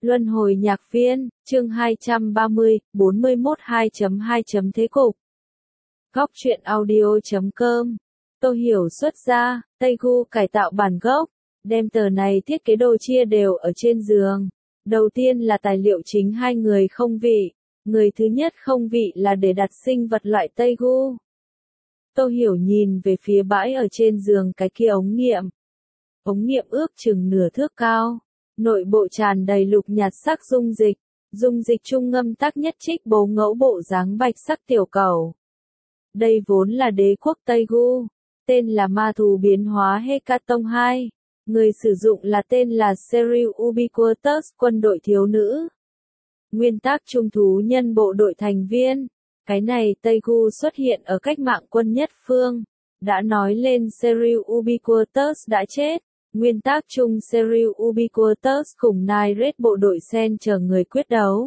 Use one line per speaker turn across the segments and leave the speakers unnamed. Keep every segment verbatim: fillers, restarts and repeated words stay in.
Luân hồi nhạc viên, chương hai trăm ba mươi, bốn mươi mốt hai chấm hai Thế cục. Góc truyện audio chấm com. Tôi hiểu xuất ra, Taegu cải tạo bản gốc, đem tờ này thiết kế đồ chia đều ở trên giường. Đầu tiên là tài liệu chính hai người không vị. Người thứ nhất không vị là để đặt sinh vật loại Taegu. Tôi hiểu nhìn về phía bãi ở trên giường cái kia ống nghiệm. Ống nghiệm ước chừng nửa thước cao. Nội bộ tràn đầy lục nhạt sắc dung dịch, dung dịch trung ngâm tắc nhất trích bố ngẫu bộ dáng bạch sắc tiểu cầu. Đây vốn là đế quốc Taegu, tên là ma thú biến hóa Hekaton hai, người sử dụng là tên là Serial Ubiquitous quân đội thiếu nữ. Nguyên tắc trung thú nhân bộ đội thành viên, cái này Taegu xuất hiện ở cách mạng quân nhất phương, đã nói lên Serial Ubiquitous đã chết. Nguyên tắc chung Serial Ubiquitous cùng Nairet bộ đội Sen chờ người quyết đấu.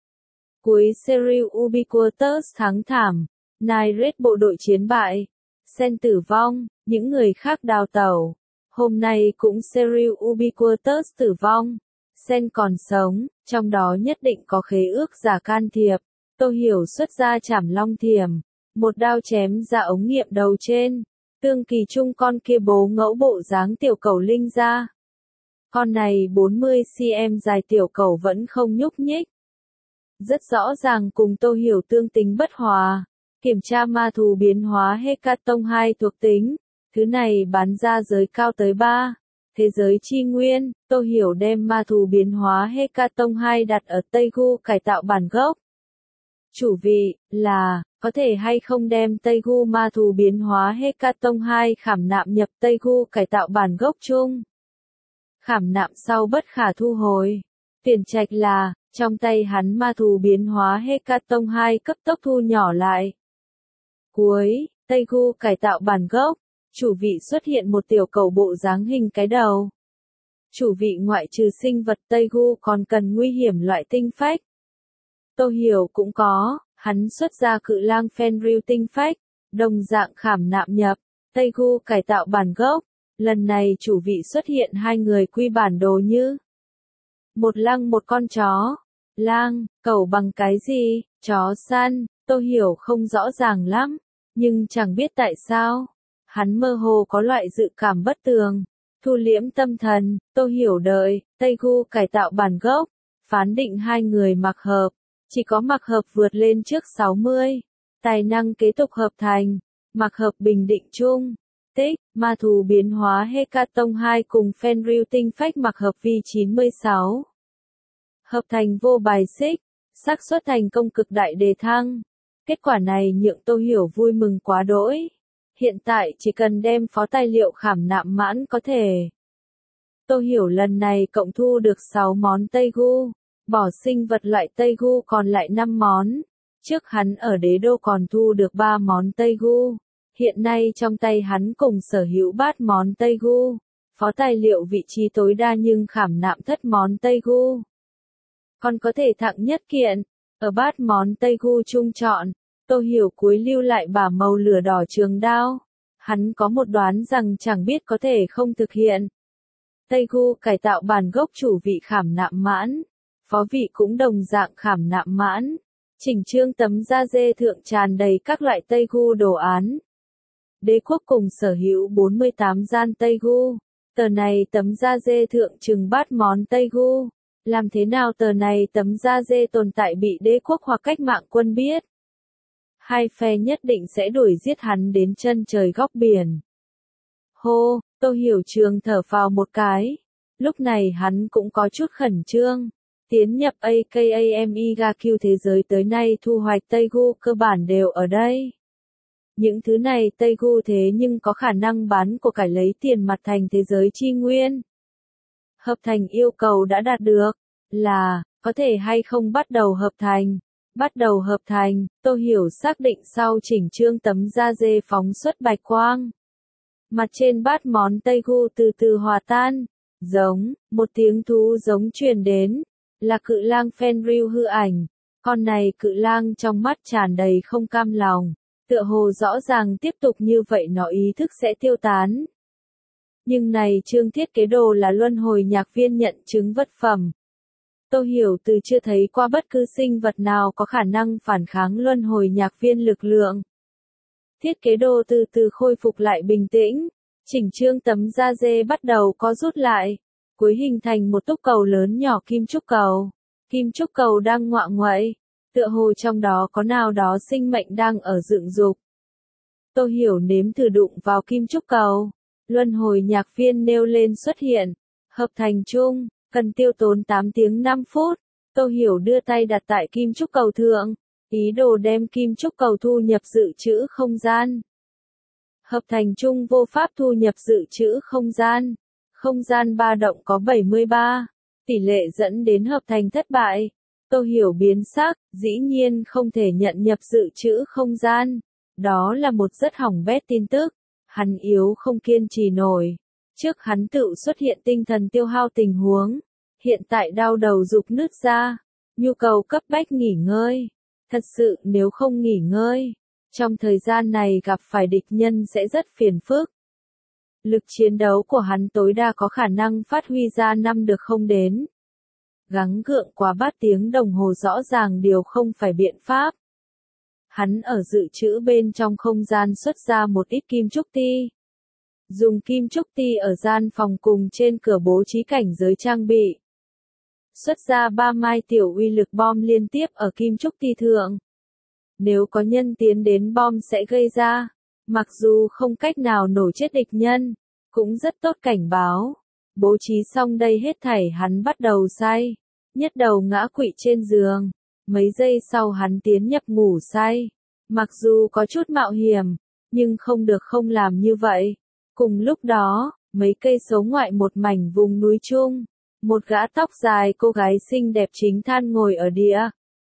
Cuối Serial Ubiquitous thắng thảm, Nairet bộ đội chiến bại, Sen tử vong, những người khác đào tẩu. Hôm nay cũng Serial Ubiquitous tử vong, Sen còn sống, trong đó nhất định có khế ước giả can thiệp. Tôi hiểu xuất ra chảm long thiểm, một đao chém ra ống nghiệm đầu trên. Tương kỳ trung con kia bố ngẫu bộ dáng tiểu cầu linh ra. Con này bốn mươi xăng-ti-mét dài tiểu cầu vẫn không nhúc nhích. Rất rõ ràng cùng Tô Hiểu tương tính bất hòa. Kiểm tra ma thú biến hóa Hekaton hai thuộc tính. Thứ này bán ra giới cao tới ba. Thế giới chi nguyên, Tô Hiểu đem ma thú biến hóa Hekaton hai đặt ở Taegu cải tạo bản gốc. Chủ vị, là, có thể hay không đem Taegu ma thú biến hóa Hekaton hai khảm nạm nhập Taegu cải tạo bản gốc chung. Khảm nạm sau bất khả thu hồi. Tuyển trạch là, trong tay hắn ma thú biến hóa Hekaton hai cấp tốc thu nhỏ lại. Cuối, Taegu cải tạo bản gốc, chủ vị xuất hiện một tiểu cầu bộ dáng hình cái đầu. Chủ vị ngoại trừ sinh vật Taegu còn cần nguy hiểm loại tinh phách. Tôi hiểu cũng có, hắn xuất ra cự lang Fenrir tinh phách, đồng dạng khảm nạm nhập, Taegu cải tạo bản gốc. Lần này chủ vị xuất hiện hai người quy bản đồ như một lang một con chó. Lang, cẩu bằng cái gì, chó săn, tôi hiểu không rõ ràng lắm, nhưng chẳng biết tại sao. Hắn mơ hồ có loại dự cảm bất tường. Thu liễm tâm thần, tôi hiểu đợi, Taegu cải tạo bản gốc, phán định hai người mặc hợp. Chỉ có mặc hợp vượt lên trước sáu mươi. Tài năng kế tục hợp thành. Mặc hợp bình định chung. Tích, ma thú biến hóa Hekaton hai cùng Fenrir tinh phách mặc hợp vi chín mươi sáu. Hợp thành vô bài xích. Xác suất thành công cực đại đề thăng. Kết quả này nhượng Tôi Hiểu vui mừng quá đỗi. Hiện tại chỉ cần đem phó tài liệu khảm nạm mãn có thể. Tôi Hiểu lần này cộng thu được sáu món Taegu. Bỏ sinh vật loại Taegu còn lại năm món. Trước hắn ở đế đô còn thu được ba món Taegu. Hiện nay trong tay hắn cùng sở hữu bát món Taegu. Phó tài liệu vị trí tối đa nhưng khảm nạm thất món Taegu. Còn có thể thặng nhất kiện. Ở bát món Taegu chung chọn. Tôi hiểu cuối lưu lại bả màu lửa đỏ trường đao. Hắn có một đoán rằng chẳng biết có thể không thực hiện. Taegu cải tạo bản gốc chủ vị khảm nạm mãn. Phó vị cũng đồng dạng khảm nạm mãn. Chỉnh trương tấm da dê thượng tràn đầy các loại Taegu đồ án. Đế quốc cùng sở hữu bốn mươi tám gian Taegu. Tờ này tấm da dê thượng chừng bát món Taegu. Làm thế nào tờ này tấm da dê tồn tại bị đế quốc hoặc cách mạng quân biết? Hai phe nhất định sẽ đuổi giết hắn đến chân trời góc biển. Hô, Tôi Hiểu trường thở phào một cái. Lúc này hắn cũng có chút khẩn trương. Tiến nhập a ca a em i giê a quy thế giới tới nay thu hoạch Taegu cơ bản đều ở đây. Những thứ này Taegu thế nhưng có khả năng bán của cải lấy tiền mặt thành thế giới chi nguyên. Hợp thành yêu cầu đã đạt được, là, có thể hay không bắt đầu hợp thành. Bắt đầu hợp thành, Tôi Hiểu xác định sau chỉnh trương tấm da dê phóng xuất bạch quang. Mặt trên bát món Taegu từ từ hòa tan. Giống, một tiếng thú giống truyền đến. Là cự lang Fenrir hư ảnh. Con này cự lang trong mắt tràn đầy không cam lòng. Tựa hồ rõ ràng tiếp tục như vậy nó ý thức sẽ tiêu tán. Nhưng này chương thiết kế đồ là luân hồi nhạc viên nhận chứng vật phẩm. Tôi hiểu từ chưa thấy qua bất cứ sinh vật nào có khả năng phản kháng luân hồi nhạc viên lực lượng. Thiết kế đồ từ từ khôi phục lại bình tĩnh, chỉnh trương tấm da dê bắt đầu có rút lại, cuối hình thành một túc cầu lớn nhỏ kim trúc cầu. Kim trúc cầu đang ngoạ nguậy, tựa hồ trong đó có nào đó sinh mệnh đang ở dựng dục. Tôi hiểu nếm thử đụng vào kim trúc cầu, luân hồi nhạc viên nêu lên xuất hiện, hợp thành chung, cần tiêu tốn tám tiếng năm phút. Tôi hiểu đưa tay đặt tại kim trúc cầu thượng, ý đồ đem kim trúc cầu thu nhập dự trữ không gian. Hợp thành chung vô pháp thu nhập dự trữ không gian. Không gian ba động có bảy mươi ba, tỷ lệ dẫn đến hợp thành thất bại. Tôi hiểu biến sắc, dĩ nhiên không thể nhận nhập dự trữ không gian. Đó là một rất hỏng bét tin tức. Hắn yếu không kiên trì nổi. Trước hắn tự xuất hiện tinh thần tiêu hao tình huống. Hiện tại đau đầu dục nứt ra. Nhu cầu cấp bách nghỉ ngơi. Thật sự nếu không nghỉ ngơi, trong thời gian này gặp phải địch nhân sẽ rất phiền phức. Lực chiến đấu của hắn tối đa có khả năng phát huy ra năm được không đến. Gắng gượng quá bát tiếng đồng hồ rõ ràng điều không phải biện pháp. Hắn ở dự trữ bên trong không gian xuất ra một ít kim trúc ti. Dùng kim trúc ti ở gian phòng cùng trên cửa bố trí cảnh giới trang bị. Xuất ra ba mai tiểu uy lực bom liên tiếp ở kim trúc ti thượng. Nếu có nhân tiến đến bom sẽ gây ra, mặc dù không cách nào nổ chết địch nhân, cũng rất tốt cảnh báo. Bố trí xong đây hết thảy hắn bắt đầu say, nhất đầu ngã quỵ trên giường. Mấy giây sau hắn tiến nhập ngủ say. Mặc dù có chút mạo hiểm, nhưng không được không làm như vậy. Cùng lúc đó, mấy cây số ngoại một mảnh vùng núi chung. Một gã tóc dài cô gái xinh đẹp chính than ngồi ở địa.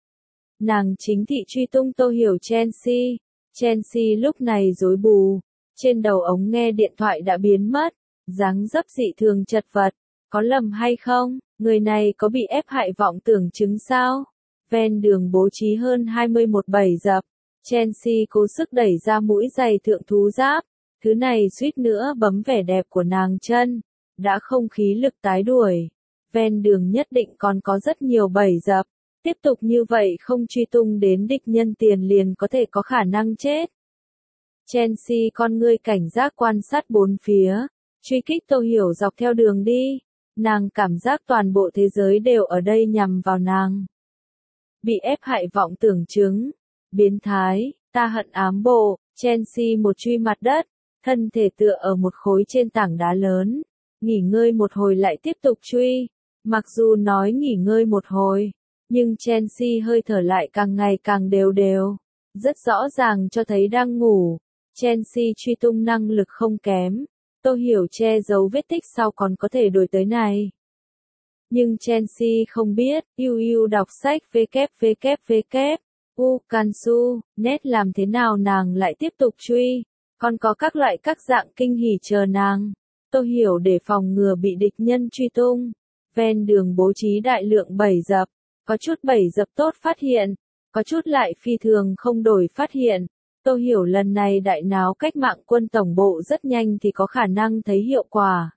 Nàng chính thị truy tung Tô Hiểu Chelsea. Chelsea lúc này rối bù. Trên đầu ống nghe điện thoại đã biến mất. Dáng dấp dị thường chật vật. Có lầm hay không? Người này có bị ép hại vọng tưởng chứng sao? Ven đường bố trí hơn hai mươi một bầy dập. Chelsea cố sức đẩy ra mũi giày thượng thú giáp. Thứ này suýt nữa bấm vẻ đẹp của nàng chân. Đã không khí lực tái đuổi. Ven đường nhất định còn có rất nhiều bầy dập. Tiếp tục như vậy không truy tung đến địch nhân tiền liền có thể có khả năng chết. Chelsea con ngươi cảnh giác quan sát bốn phía. Truy kích Tô Hiểu dọc theo đường đi. Nàng cảm giác toàn bộ thế giới đều ở đây nhằm vào nàng. Bị ép hại vọng tưởng chứng. Biến thái, ta hận ám bộ. Chelsea một truy mặt đất. Thân thể tựa ở một khối trên tảng đá lớn. Nghỉ ngơi một hồi lại tiếp tục truy. Mặc dù nói nghỉ ngơi một hồi, nhưng Chelsea hơi thở lại càng ngày càng đều đều. Rất rõ ràng cho thấy đang ngủ. Chelsea truy tung năng lực không kém. Tôi hiểu che giấu vết tích sau còn có thể đuổi tới này. Nhưng Chelsea không biết, u u đọc sách www, u kansu, net làm thế nào nàng lại tiếp tục truy. Còn có các loại các dạng kinh hỉ chờ nàng. Tôi hiểu để phòng ngừa bị địch nhân truy tung. Ven đường bố trí đại lượng bẫy dập, có chút bẫy dập tốt phát hiện, có chút lại phi thường không đổi phát hiện. Tôi hiểu lần này đại náo cách mạng quân tổng bộ rất nhanh thì có khả năng thấy hiệu quả.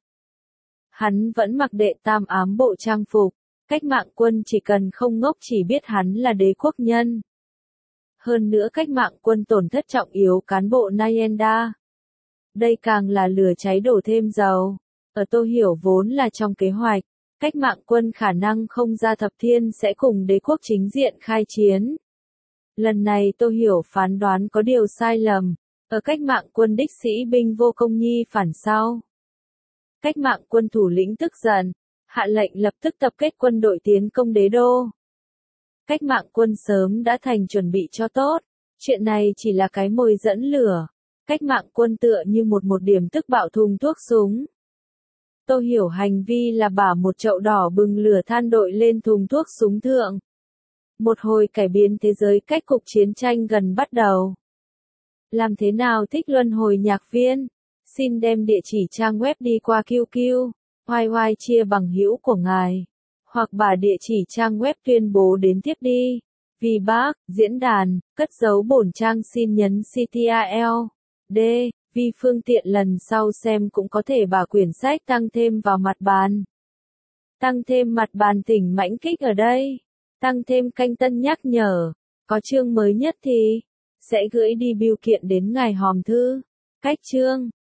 Hắn vẫn mặc đệ tam ám bộ trang phục, cách mạng quân chỉ cần không ngốc chỉ biết hắn là đế quốc nhân. Hơn nữa cách mạng quân tổn thất trọng yếu cán bộ Nayenda. Đây càng là lửa cháy đổ thêm dầu. Ở Tô Hiểu vốn là trong kế hoạch. Cách mạng quân khả năng không ra thập thiên sẽ cùng đế quốc chính diện khai chiến. Lần này Tô Hiểu phán đoán có điều sai lầm. Ở cách mạng quân đích sĩ binh vô công nhi phản sau. Cách mạng quân thủ lĩnh tức giận. Hạ lệnh lập tức tập kết quân đội tiến công đế đô. Cách mạng quân sớm đã thành chuẩn bị cho tốt. Chuyện này chỉ là cái mồi dẫn lửa. Cách mạng quân tựa như một một điểm tức bạo thùng thuốc súng. Tô Hiểu hành vi là bả một chậu đỏ bừng lửa than đội lên thùng thuốc súng thượng. Một hồi cải biến thế giới cách cục chiến tranh gần bắt đầu. Làm thế nào thích luân hồi nhạc viên? Xin đem địa chỉ trang web đi qua Q Q, hoài hoài chia bằng hữu của ngài. Hoặc bà địa chỉ trang web tuyên bố đến tiếp đi. Vì bác, diễn đàn, cất giấu bổn trang xin nhấn C T R L. D. Vì phương tiện lần sau xem cũng có thể bà quyển sách tăng thêm vào mặt bàn. Tăng thêm mặt bàn tỉnh mãnh kích ở đây. Tăng thêm canh tân nhắc nhở. Có chương mới nhất thì sẽ gửi đi bưu kiện đến ngài hòm thư. Cách chương